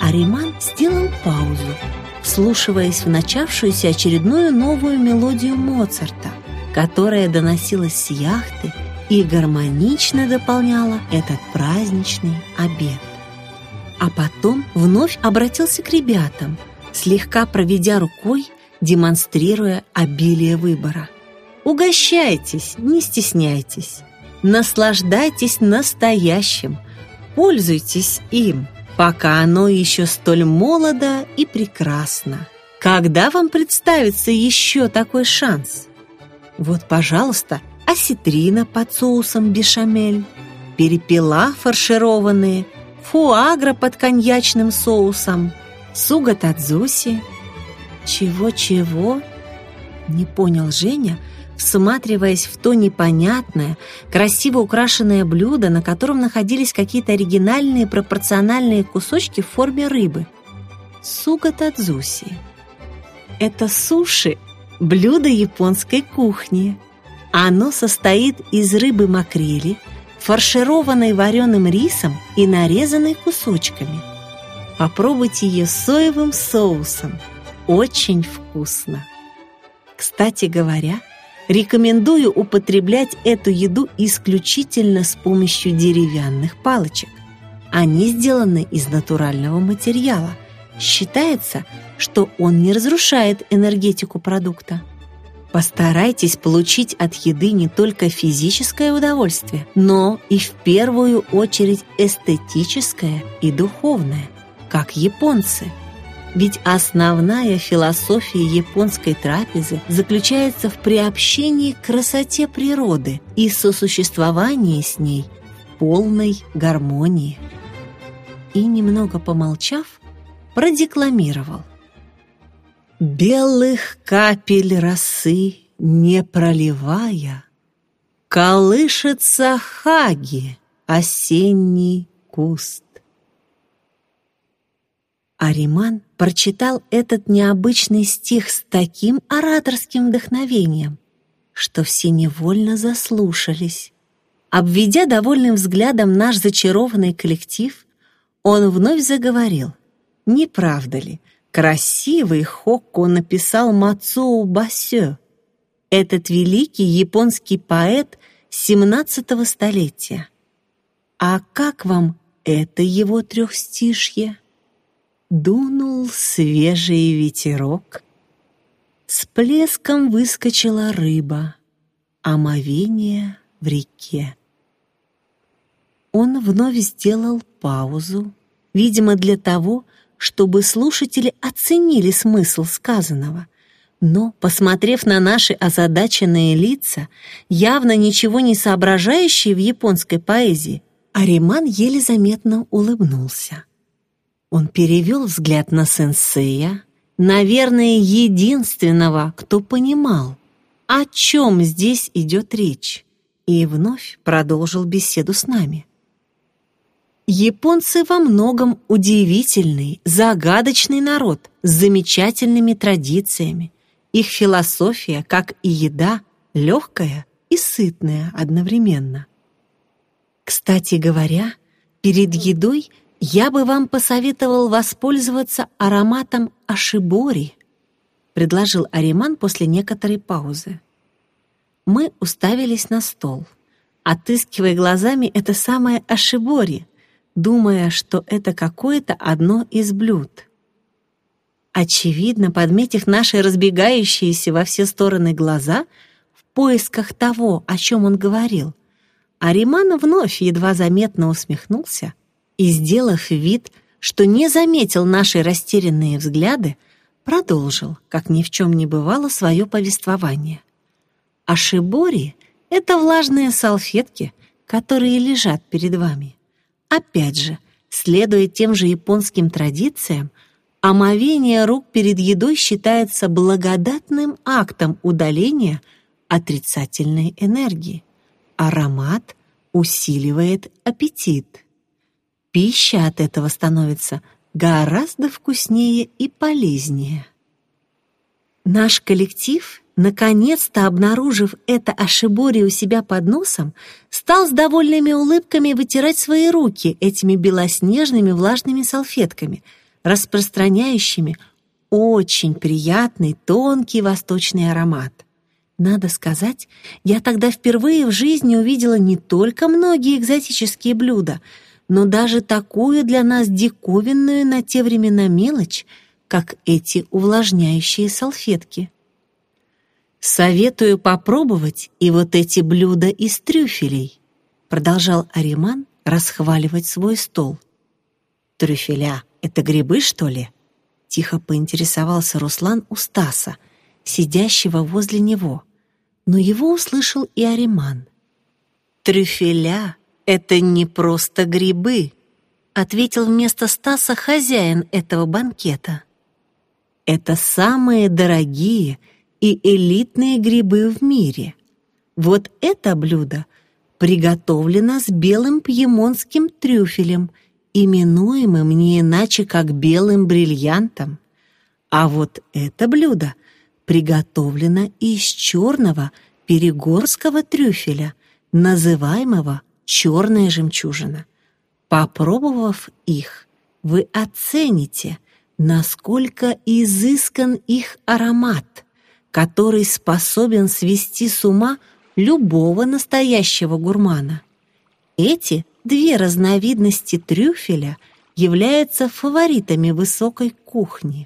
Ариман сделал паузу, вслушиваясь в начавшуюся очередную новую мелодию Моцарта, которая доносилась с яхты и гармонично дополняла этот праздничный обед. А потом вновь обратился к ребятам, слегка проведя рукой, демонстрируя обилие выбора. «Угощайтесь, не стесняйтесь, наслаждайтесь настоящим, пользуйтесь им, пока оно еще столь молодо и прекрасно. Когда вам представится еще такой шанс? Вот, пожалуйста, осетрина под соусом бешамель, перепела фаршированные, фуагра под коньячным соусом, суго-тадзуси». «Чего-чего?» — не понял Женя, всматриваясь в то непонятное, красиво украшенное блюдо, на котором находились какие-то оригинальные пропорциональные кусочки в форме рыбы. Суго-тадзуси. Это суши, блюдо японской кухни. Оно состоит из рыбы-макрели, фаршированной вареным рисом и нарезанной кусочками. Попробуйте ее с соевым соусом. Очень вкусно. Кстати говоря, рекомендую употреблять эту еду исключительно с помощью деревянных палочек. Они сделаны из натурального материала. Считается, что он не разрушает энергетику продукта. Постарайтесь получить от еды не только физическое удовольствие, но и в первую очередь эстетическое и духовное, как японцы. Ведь основная философия японской трапезы заключается в приобщении к красоте природы и сосуществовании с ней в полной гармонии. И, немного помолчав, продекламировал: «Белых капель росы не проливая, колышется хаги осенний куст». Ариман прочитал этот необычный стих с таким ораторским вдохновением, что все невольно заслушались. Обведя довольным взглядом наш зачарованный коллектив, он вновь заговорил: «Не правда ли, красивый хокко написал Мацуо Басё, этот великий японский поэт XVII столетия? А как вам это его трехстишье? Дунул свежий ветерок, с плеском выскочила рыба, омовение в реке». Он вновь сделал паузу, видимо, для того, чтобы слушатели оценили смысл сказанного. Но, посмотрев на наши озадаченные лица, явно ничего не соображающие в японской поэзии, Ариман еле заметно улыбнулся. Он перевел взгляд на сенсея, наверное, единственного, кто понимал, о чем здесь идет речь, и вновь продолжил беседу с нами. Японцы во многом удивительный, загадочный народ с замечательными традициями. Их философия, как и еда, легкая и сытная одновременно. Кстати говоря, перед едой я бы вам посоветовал воспользоваться ароматом ашибори, предложил Ариман после некоторой паузы. Мы уставились на стол, отыскивая глазами это самое ашибори, думая, что это какое-то одно из блюд. Очевидно, подметив наши разбегающиеся во все стороны глаза в поисках того, о чем он говорил, Ариман вновь едва заметно усмехнулся и, сделав вид, что не заметил наши растерянные взгляды, продолжил, как ни в чем не бывало, свое повествование. Ашибори — это влажные салфетки, которые лежат перед вами. Опять же, следуя тем же японским традициям, омовение рук перед едой считается благодатным актом удаления отрицательной энергии. Аромат усиливает аппетит. Пища от этого становится гораздо вкуснее и полезнее. Наш коллектив, наконец-то обнаружив это ашибори у себя под носом, стал с довольными улыбками вытирать свои руки этими белоснежными влажными салфетками, распространяющими очень приятный тонкий восточный аромат. Надо сказать, я тогда впервые в жизни увидела не только многие экзотические блюда, но даже такую для нас диковинную на те времена мелочь, как эти увлажняющие салфетки. «Советую попробовать и вот эти блюда из трюфелей», продолжал Ариман расхваливать свой стол. «Трюфеля — это грибы, что ли?» Тихо поинтересовался Руслан у Стаса, сидящего возле него, но его услышал и Ариман. «Трюфеля — это не просто грибы», ответил вместо Стаса хозяин этого банкета. «Это самые дорогие и элитные грибы в мире. Вот это блюдо приготовлено с белым пьемонтским трюфелем, именуемым не иначе, как белым бриллиантом. А вот это блюдо приготовлено из черного перегорского трюфеля, называемого черная жемчужина. Попробовав их, вы оцените, насколько изыскан их аромат, который способен свести с ума любого настоящего гурмана. Эти две разновидности трюфеля являются фаворитами высокой кухни».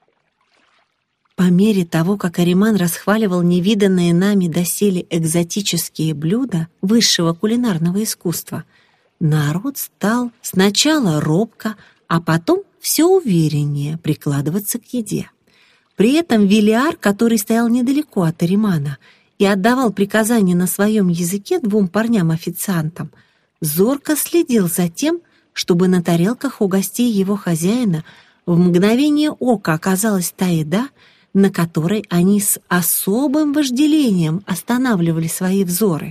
По мере того, как Ариман расхваливал невиданные нами доселе экзотические блюда высшего кулинарного искусства, народ стал сначала робко, а потом все увереннее прикладываться к еде. При этом Велиар, который стоял недалеко от Аримана и отдавал приказания на своем языке двум парням-официантам, зорко следил за тем, чтобы на тарелках у гостей его хозяина в мгновение ока оказалась та еда, на которой они с особым вожделением останавливали свои взоры.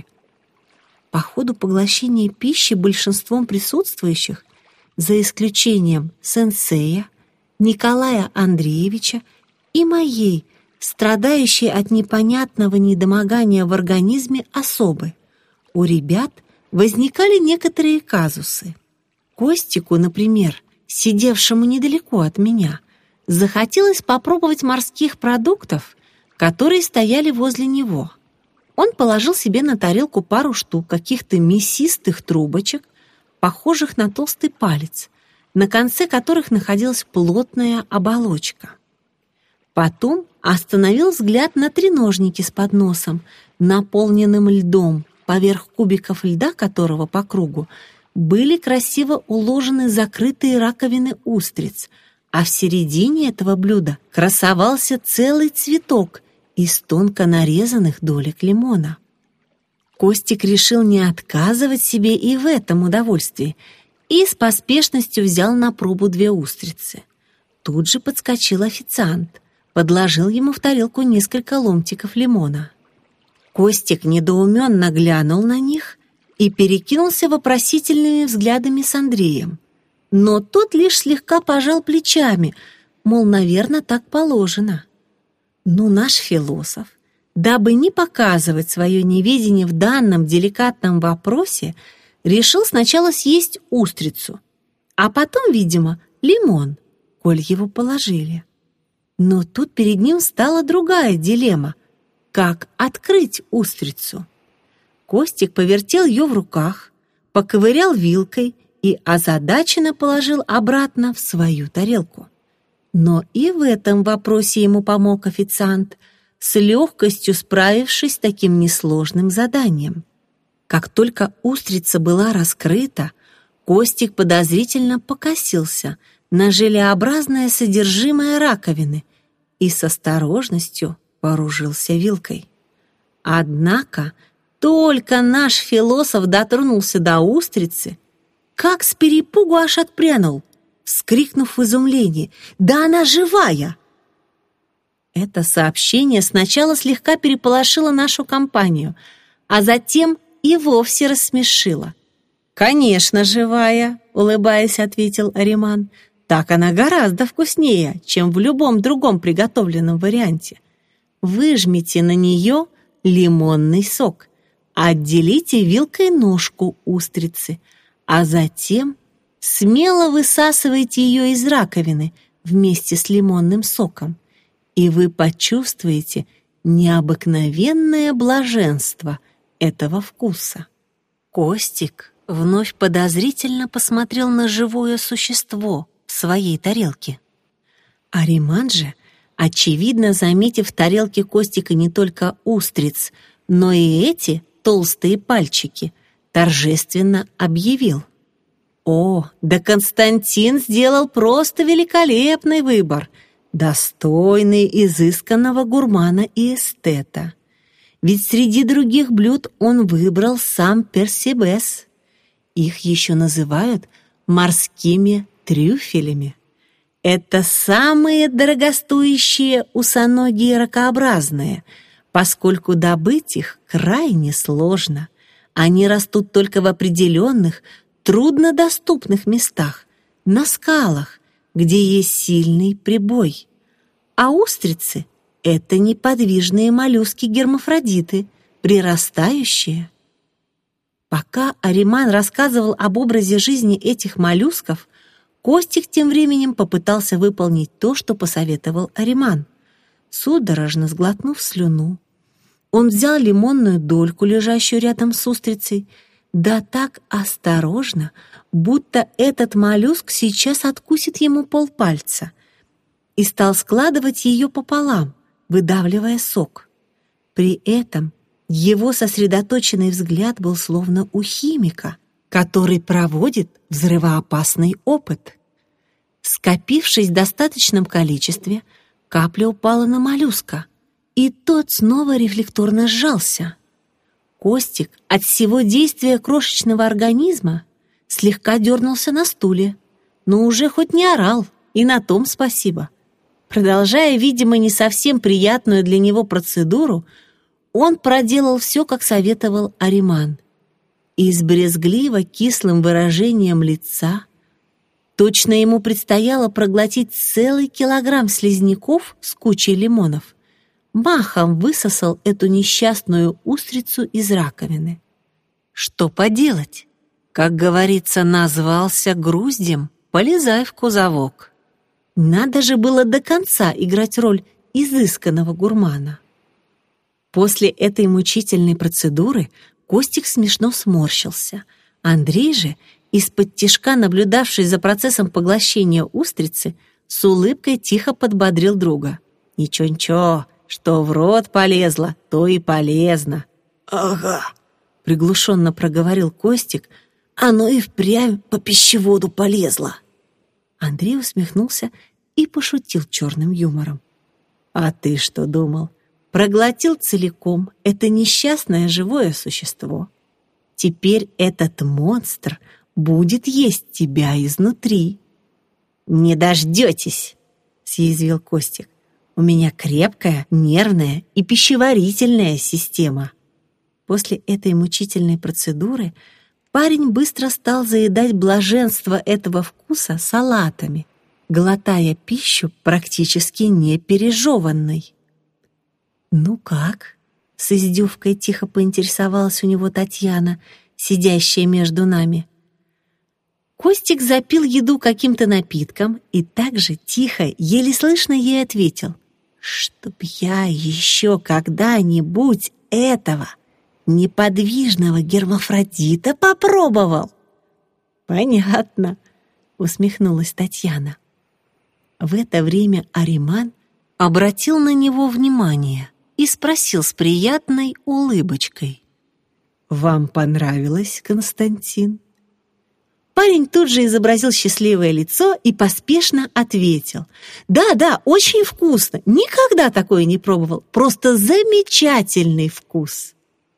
По ходу поглощения пищи большинством присутствующих, за исключением сенсея, Николая Андреевича и моей, страдающей от непонятного недомогания в организме особы, у ребят возникали некоторые казусы. Костику, например, сидевшему недалеко от меня, захотелось попробовать морских продуктов, которые стояли возле него. Он положил себе на тарелку пару штук каких-то мясистых трубочек, похожих на толстый палец, на конце которых находилась плотная оболочка. Потом остановил взгляд на треножники с подносом, наполненным льдом, поверх кубиков льда которого по кругу были красиво уложены закрытые раковины устриц, а в середине этого блюда красовался целый цветок из тонко нарезанных долек лимона. Костик решил не отказывать себе и в этом удовольствии и с поспешностью взял на пробу 2 устрицы. Тут же подскочил официант, подложил ему в тарелку несколько ломтиков лимона. Костик недоуменно глянул на них и перекинулся вопросительными взглядами с Андреем. Но тот лишь слегка пожал плечами, мол, наверное, так положено. Но наш философ, дабы не показывать свое неведение в данном деликатном вопросе, решил сначала съесть устрицу, а потом, видимо, лимон, коль его положили. Но тут перед ним стала другая дилемма — как открыть устрицу. Костик повертел ее в руках, поковырял вилкой и озадаченно положил обратно в свою тарелку. Но и в этом вопросе ему помог официант, с легкостью справившись с таким несложным заданием. Как только устрица была раскрыта, Костик подозрительно покосился на желеобразное содержимое раковины и с осторожностью вооружился вилкой. Однако только наш философ дотронулся до устрицы, как с перепугу аж отпрянул, вскрикнув в изумлении: «Да она живая!» Это сообщение сначала слегка переполошило нашу компанию, а затем и вовсе рассмешило. «Конечно, живая», — улыбаясь, ответил Ариман. «Так она гораздо вкуснее, чем в любом другом приготовленном варианте. Выжмите на нее лимонный сок, отделите вилкой ножку устрицы, а затем смело высасывайте ее из раковины вместе с лимонным соком, и вы почувствуете необыкновенное блаженство этого вкуса. Костик вновь подозрительно посмотрел на живое существо в своей тарелке. Ариман же, очевидно, заметив в тарелке Костика не только устриц, но и эти толстые пальчики, торжественно объявил: «О, да Константин сделал просто великолепный выбор, достойный изысканного гурмана и эстета. Ведь среди других блюд он выбрал сам персибес. Их еще называют морскими трюфелями. Это самые дорогостоящие усоногие ракообразные, поскольку добыть их крайне сложно. Они растут только в определенных, труднодоступных местах, на скалах, где есть сильный прибой. А устрицы — это неподвижные моллюски-гермафродиты, прирастающие». Пока Ариман рассказывал об образе жизни этих моллюсков, Костик тем временем попытался выполнить то, что посоветовал Ариман. Судорожно сглотнув слюну, он взял лимонную дольку, лежащую рядом с устрицей, да так осторожно, будто этот моллюск сейчас откусит ему полпальца, и стал складывать ее пополам, выдавливая сок. При этом его сосредоточенный взгляд был словно у химика, который проводит взрывоопасный опыт. Скопившись в достаточном количестве, капля упала на моллюска, и тот снова рефлекторно сжался. Костик от всего действия крошечного организма слегка дернулся на стуле, но уже хоть не орал, и на том спасибо. Продолжая, видимо, не совсем приятную для него процедуру, он проделал все, как советовал Ариман. И с брезгливо-кислым выражением лица, точно ему предстояло проглотить целый килограмм слизняков с кучей лимонов, махом высосал эту несчастную устрицу из раковины. Что поделать? Как говорится, назвался груздем, полезай в кузовок. Надо же было до конца играть роль изысканного гурмана. После этой мучительной процедуры Костик смешно сморщился. Андрей же, из-под тишка наблюдавший за процессом поглощения устрицы, с улыбкой тихо подбодрил друга. «Ничего-ничего, что в рот полезло, то и полезно». «Ага», — приглушенно проговорил Костик, «оно и впрямь по пищеводу полезло». Андрей усмехнулся и пошутил черным юмором. «А ты что думал? Проглотил целиком это несчастное живое существо. Теперь этот монстр будет есть тебя изнутри». «Не дождетесь», — съязвил Костик. «У меня крепкая, нервная и пищеварительная система». После этой мучительной процедуры парень быстро стал заедать блаженство этого вкуса салатами, глотая пищу практически не пережеванной. «Ну как?» — с издевкой тихо поинтересовалась у него Татьяна, сидящая между нами. Костик запил еду каким-то напитком и также тихо, еле слышно ей ответил: «Чтоб я еще когда-нибудь этого неподвижного гермафродита попробовал». «Понятно», — усмехнулась Татьяна. В это время Ариман обратил на него внимание и спросил с приятной улыбочкой: «Вам понравилось, Константин?» Парень тут же изобразил счастливое лицо и поспешно ответил: «Да, очень вкусно, никогда такое не пробовал, просто замечательный вкус».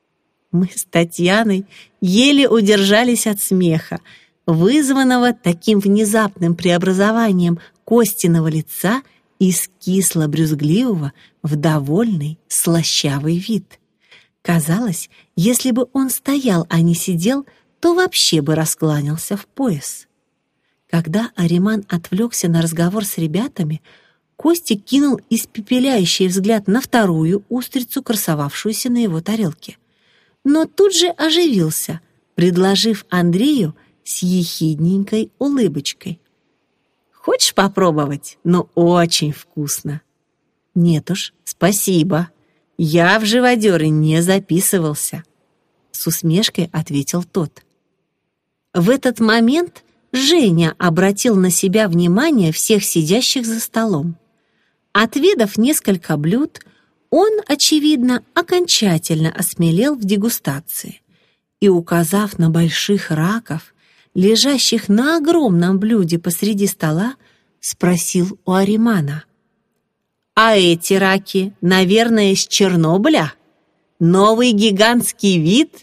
Мы с Татьяной еле удержались от смеха, вызванного таким внезапным преобразованием Костиного лица из кисло-брюзгливого в довольный слащавый вид. Казалось, если бы он стоял, а не сидел, то вообще бы раскланялся в пояс. Когда Ариман отвлекся на разговор с ребятами, Костик кинул испепеляющий взгляд на вторую устрицу, красовавшуюся на его тарелке. Но тут же оживился, предложив Андрею с ехидненькой улыбочкой. «Хочешь попробовать? Ну, очень вкусно». «Нет уж, спасибо. Я в живодеры не записывался», — с усмешкой ответил тот. В этот момент Женя обратил на себя внимание всех сидящих за столом. Отведав несколько блюд, он, очевидно, окончательно осмелел в дегустации и, указав на больших раков, лежащих на огромном блюде посреди стола, спросил у Аримана: «А эти раки, наверное, из Чернобыля? Новый гигантский вид?»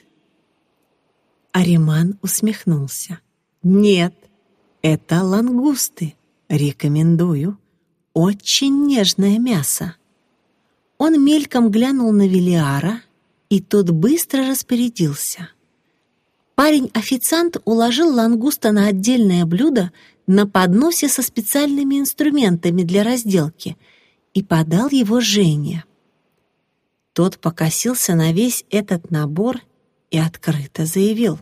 Ариман усмехнулся. «Нет, это лангусты. Рекомендую. Очень нежное мясо». Он мельком глянул на Велиара, и тот быстро распорядился. Парень-официант уложил лангуста на отдельное блюдо на подносе со специальными инструментами для разделки и подал его Жене. Тот покосился на весь этот набор и открыто заявил: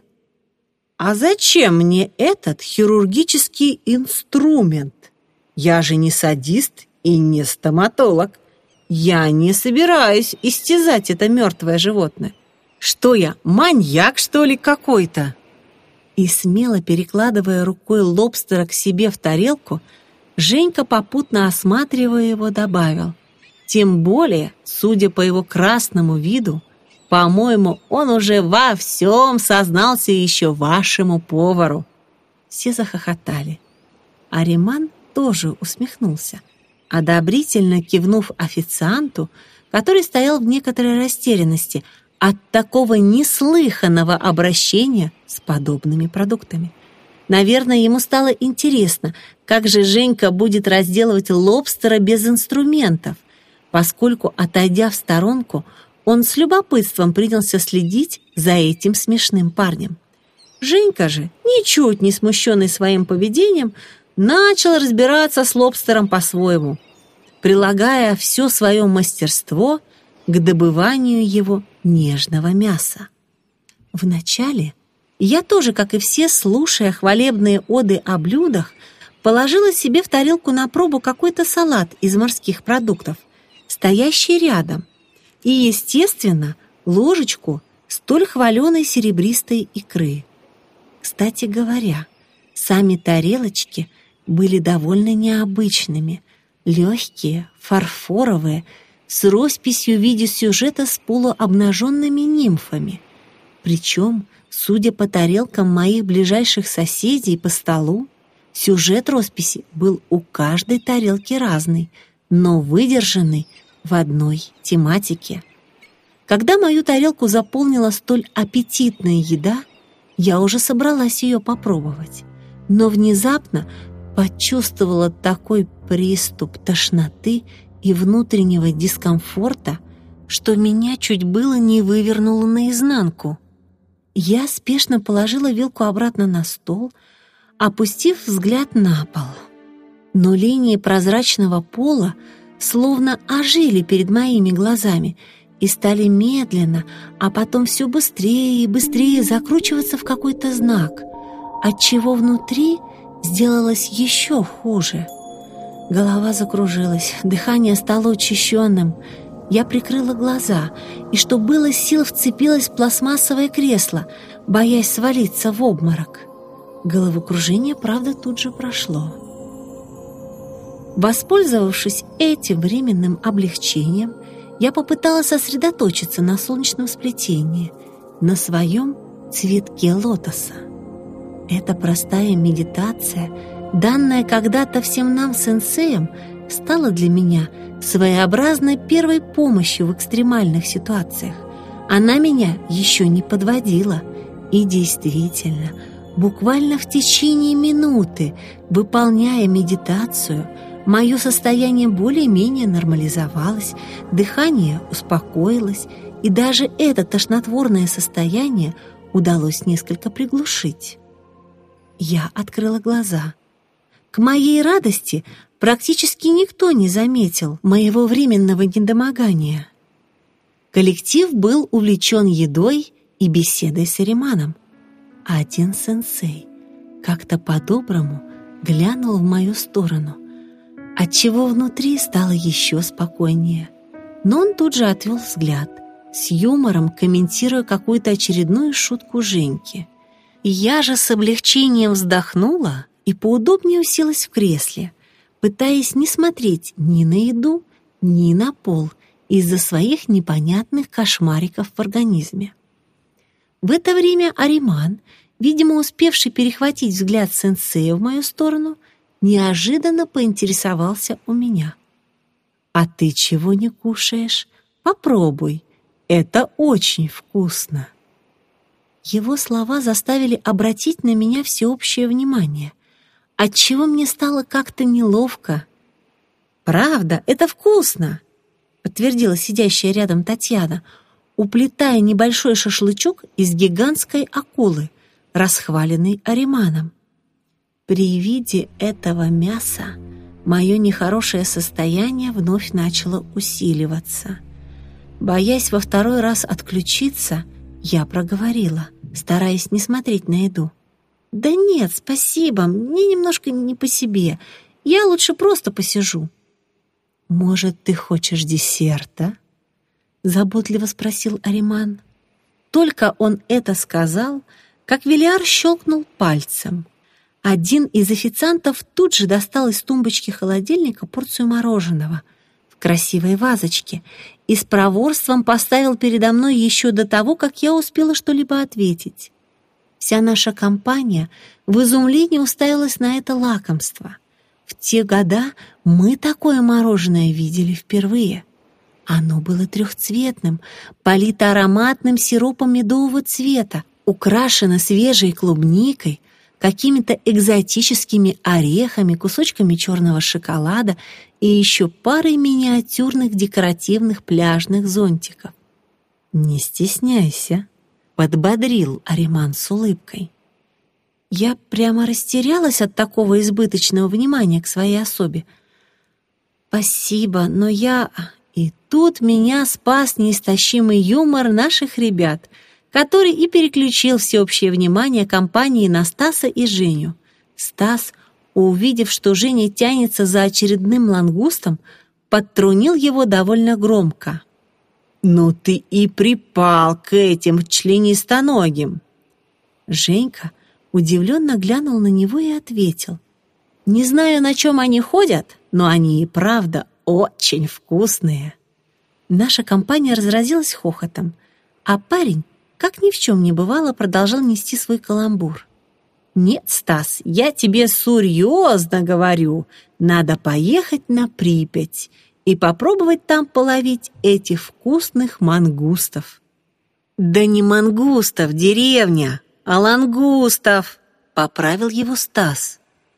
«А зачем мне этот хирургический инструмент? Я же не садист и не стоматолог. Я не собираюсь истязать это мертвое животное. Что я, маньяк, что ли, какой-то?» И смело перекладывая рукой лобстера к себе в тарелку, Женька, попутно осматривая его, добавил: «Тем более, судя по его красному виду, по-моему, он уже во всем сознался еще вашему повару». Все захохотали. Ариман тоже усмехнулся, одобрительно кивнув официанту, который стоял в некоторой растерянности от такого неслыханного обращения с подобными продуктами. Наверное, ему стало интересно, как же Женька будет разделывать лобстера без инструментов, поскольку, отойдя в сторонку, он с любопытством принялся следить за этим смешным парнем. Женька же, ничуть не смущенный своим поведением, начал разбираться с лобстером по-своему, прилагая все свое мастерство к добыванию его нежного мяса. Вначале я тоже, как и все, слушая хвалебные оды о блюдах, положила себе в тарелку на пробу какой-то салат из морских продуктов, стоящий рядом, и, естественно, ложечку столь хваленой серебристой икры. Кстати говоря, сами тарелочки были довольно необычными, легкие, фарфоровые, с росписью в виде сюжета с полуобнаженными нимфами. Причем, судя по тарелкам моих ближайших соседей по столу, сюжет росписи был у каждой тарелки разный, но выдержанный в одной тематике. Когда мою тарелку заполнила столь аппетитная еда, я уже собралась ее попробовать, но внезапно почувствовала такой приступ тошноты и внутреннего дискомфорта, что меня чуть было не вывернуло наизнанку. Я спешно положила вилку обратно на стол, опустив взгляд на пол. Но линии прозрачного пола словно ожили перед моими глазами и стали медленно, а потом все быстрее и быстрее закручиваться в какой-то знак, отчего внутри сделалось еще хуже. Голова закружилась, дыхание стало учащенным. Я прикрыла глаза и, что было сил, вцепилась в пластмассовое кресло, боясь свалиться в обморок. Головокружение, правда, тут же прошло. Воспользовавшись этим временным облегчением, я попыталась сосредоточиться на солнечном сплетении, на своем цветке лотоса. Эта простая медитация, данная когда-то всем нам сенсеям, стала для меня своеобразной первой помощью в экстремальных ситуациях. Она меня еще не подводила. И действительно, буквально в течение минуты, выполняя медитацию, мое состояние более-менее нормализовалось, дыхание успокоилось, и даже это тошнотворное состояние удалось несколько приглушить. Я открыла глаза. К моей радости практически никто не заметил моего временного недомогания. Коллектив был увлечен едой и беседой с Ариманом. Один сенсей как-то по-доброму глянул в мою сторону, отчего внутри стало еще спокойнее. Но он тут же отвел взгляд, с юмором комментируя какую-то очередную шутку Женьки. Я же с облегчением вздохнула и поудобнее уселась в кресле, пытаясь не смотреть ни на еду, ни на пол из-за своих непонятных кошмариков в организме. В это время Ариман, видимо, успевший перехватить взгляд сенсея в мою сторону, неожиданно поинтересовался у меня. «А ты чего не кушаешь? Попробуй, это очень вкусно». Его слова заставили обратить на меня всеобщее внимание, отчего мне стало как-то неловко. «Правда, это вкусно», — подтвердила сидящая рядом Татьяна, уплетая небольшой шашлычок из гигантской акулы, расхваленной Ариманом. При виде этого мяса мое нехорошее состояние вновь начало усиливаться. Боясь во второй раз отключиться, я проговорила, стараясь не смотреть на еду. «Да нет, спасибо, мне немножко не по себе. Я лучше просто посижу». «Может, ты хочешь десерта?» — заботливо спросил Ариман. Только он это сказал, как Велиар щелкнул пальцем. Один из официантов тут же достал из тумбочки холодильника порцию мороженого в красивой вазочке и с проворством поставил передо мной еще до того, как я успела что-либо ответить. Вся наша компания в изумлении уставилась на это лакомство. В те года мы такое мороженое видели впервые. Оно было трехцветным, полито ароматным сиропом медового цвета, украшено свежей клубникой, какими-то экзотическими орехами, кусочками черного шоколада и еще парой миниатюрных декоративных пляжных зонтиков. «Не стесняйся», — подбодрил Ариман с улыбкой. Я прямо растерялась от такого избыточного внимания к своей особе. «Спасибо, но я...» И тут меня спас неистощимый юмор наших ребят, который и переключил всеобщее внимание компании на Стаса и Женю. Стас, увидев, что Женя тянется за очередным лангустом, подтрунил его довольно громко. «Ну ты и припал к этим членистоногим!» Женька удивленно глянул на него и ответил. «Не знаю, на чем они ходят, но они и правда очень вкусные». Наша компания разразилась хохотом, а парень, как ни в чем не бывало, продолжал нести свой каламбур. «Нет, Стас, я тебе серьезно говорю, надо поехать на Припять и попробовать там половить этих вкусных мангустов». «Да не мангустов, деревня, а лангустов», — поправил его Стас.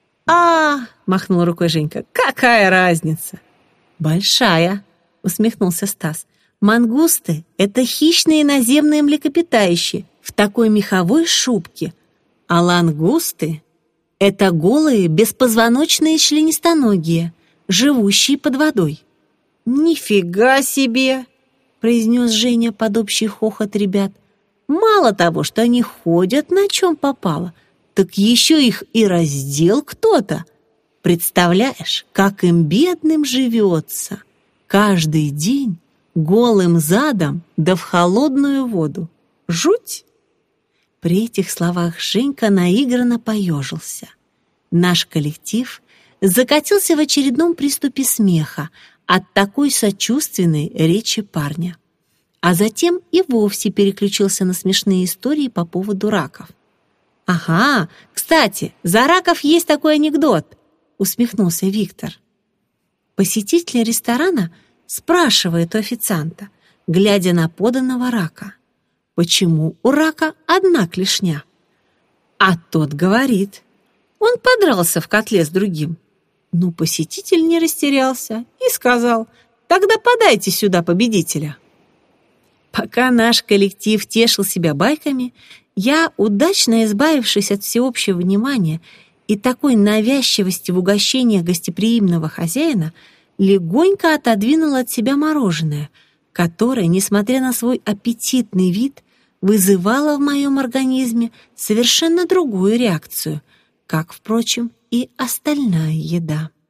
Махнул рукой Женька, какая разница? «Большая», — усмехнулся Стас. «Мангусты — это хищные наземные млекопитающие в такой меховой шубке, а лангусты — это голые беспозвоночные членистоногие, живущие под водой». «Нифига себе!» — произнес Женя под общий хохот ребят. «Мало того, что они ходят на чем попало, так еще их и раздел кто-то. Представляешь, как им бедным живется? Каждый день голым задом да в холодную воду. Жуть!» При этих словах Женька наигранно поежился. Наш коллектив закатился в очередном приступе смеха от такой сочувственной речи парня. А затем и вовсе переключился на смешные истории по поводу раков. «Ага, кстати, за раков есть такой анекдот», — усмехнулся Виктор. Посетитель ресторана спрашивает у официанта, глядя на поданного рака, почему у рака одна клешня. А тот говорит, он подрался в котле с другим. Ну, посетитель не растерялся и сказал, тогда подайте сюда победителя. Пока наш коллектив тешил себя байками, я, удачно избавившись от всеобщего внимания и такой навязчивости в угощениях гостеприимного хозяина, легонько отодвинула от себя мороженое, которое, несмотря на свой аппетитный вид, вызывало в моем организме совершенно другую реакцию, как, впрочем, и остальная еда.